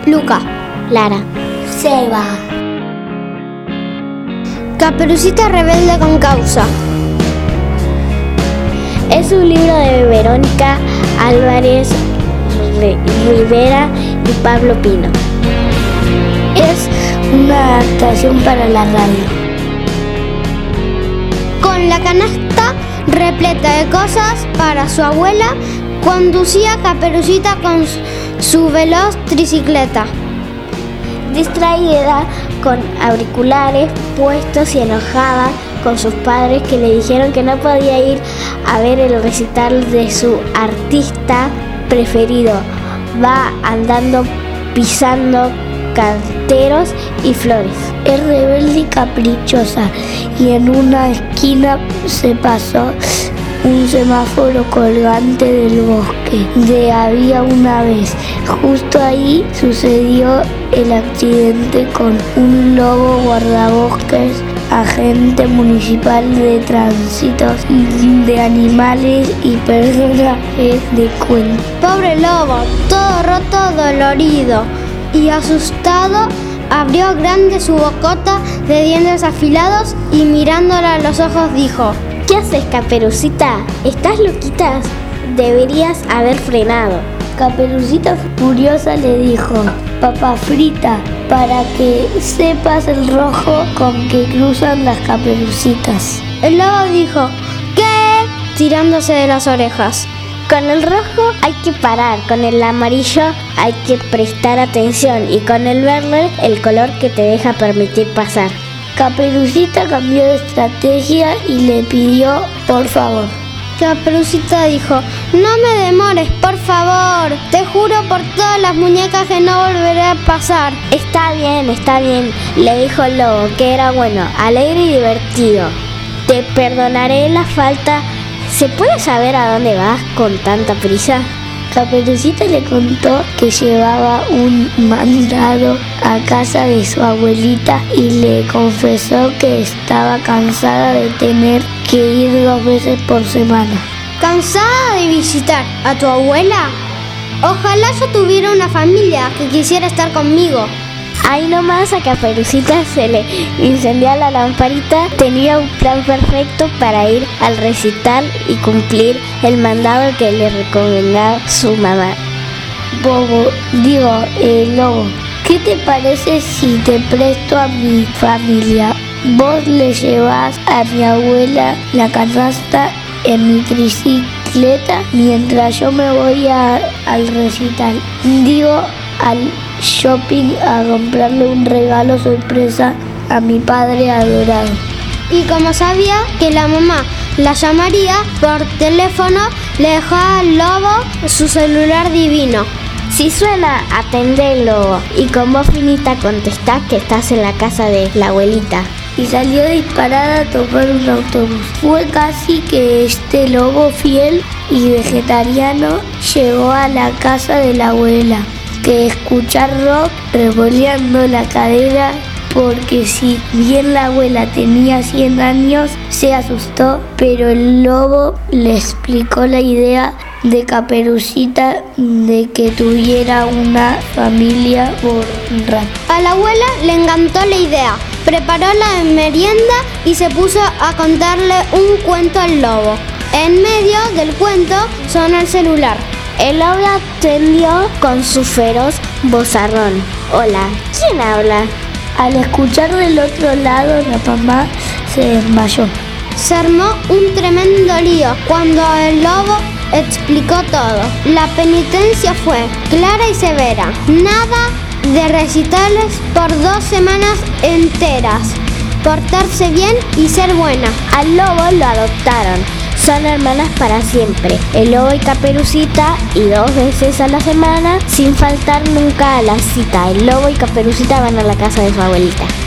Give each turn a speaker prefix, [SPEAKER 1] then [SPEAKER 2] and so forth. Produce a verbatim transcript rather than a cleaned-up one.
[SPEAKER 1] Luca,
[SPEAKER 2] Lara,
[SPEAKER 3] Seba.
[SPEAKER 1] Caperucita rebelde con causa.
[SPEAKER 2] es un libro de Verónica Álvarez Rivera y Pablo Pino.
[SPEAKER 3] Es una adaptación para la radio.
[SPEAKER 1] Con la canasta repleta de cosas para su abuela, conducía Caperucita con su veloz tricicleta.
[SPEAKER 2] Distraída, con auriculares puestos y enojada con sus padres que le dijeron que no podía ir a ver el recital de su artista preferido, va andando pisando canteros y flores.
[SPEAKER 3] Es rebelde y caprichosa, y en una esquina se pasó un semáforo colgante del bosque de había una vez. Justo ahí sucedió el accidente con un lobo guardabosques, agente municipal de tránsito de animales y personajes de cuento.
[SPEAKER 1] Pobre lobo, todo roto, dolorido y asustado, abrió grande su bocota de dientes afilados y mirándola a los ojos dijo:
[SPEAKER 2] ¿Qué haces, Caperucita? ¿Estás loquita? Deberías haber frenado.
[SPEAKER 3] Caperucita furiosa le dijo: Papa frita, para que sepas el rojo con que cruzan las caperucitas.
[SPEAKER 1] El lobo dijo: ¿Qué? Tirándose de las orejas.
[SPEAKER 2] Con el rojo hay que parar, con el amarillo hay que prestar atención y con el verde el color que te deja permitir pasar.
[SPEAKER 3] Caperucita cambió de estrategia y le pidió por favor.
[SPEAKER 1] Caperucita dijo: No me demores, por favor. Te juro por todas las muñecas que no volveré a pasar.
[SPEAKER 2] Está bien, está bien, le dijo el lobo, que era bueno, alegre y divertido. Te perdonaré la falta. ¿Se puede saber a dónde vas con tanta prisa?
[SPEAKER 3] Caperucita le contó que llevaba un mandado a casa de su abuelita y le confesó que estaba cansada de tener que ir dos veces por semana.
[SPEAKER 1] ¿Cansada de visitar a tu abuela? Ojalá yo tuviera una familia que quisiera estar conmigo.
[SPEAKER 2] Ahí nomás a Caperucita se le incendió la lamparita. Tenía un plan perfecto para ir al recital y cumplir el mandado que le recomendaba su mamá.
[SPEAKER 3] Bobo, digo, eh, lobo, ¿qué te parece si te presto a mi familia? Vos le llevas a mi abuela la canasta en mi tricicleta mientras yo me voy a, al recital. Digo, al shopping a comprarle un regalo sorpresa a mi padre adorado.
[SPEAKER 1] Y como sabía que la mamá la llamaría por teléfono, le dejó al lobo su celular divino.
[SPEAKER 2] Si suena, atendelo y con voz finita contestá que estás en la casa de la abuelita.
[SPEAKER 3] Y salió disparada a tomar un autobús. Fue casi que este lobo fiel y vegetariano llegó a la casa de la abuela, que escuchar rock revoleando la cadera, porque si bien la abuela tenía cien años, se asustó, pero el lobo le explicó la idea de Caperucita de que tuviera una familia por un rato.
[SPEAKER 1] A la abuela le encantó la idea, preparó la merienda y se puso a contarle un cuento al lobo. En medio del cuento sonó el celular.
[SPEAKER 2] El lobo atendió con su feroz vozarrón. Hola, ¿quién habla?
[SPEAKER 3] Al escuchar del otro lado, la mamá se desmayó.
[SPEAKER 1] Se armó un tremendo lío cuando el lobo explicó todo. La penitencia fue clara y severa. Nada de recitales por dos semanas enteras. Portarse bien y ser buena.
[SPEAKER 2] Al lobo lo adoptaron. Son hermanas para siempre, el lobo y Caperucita, y dos veces a la semana, sin faltar nunca a la cita, el lobo y Caperucita van a la casa de su abuelita.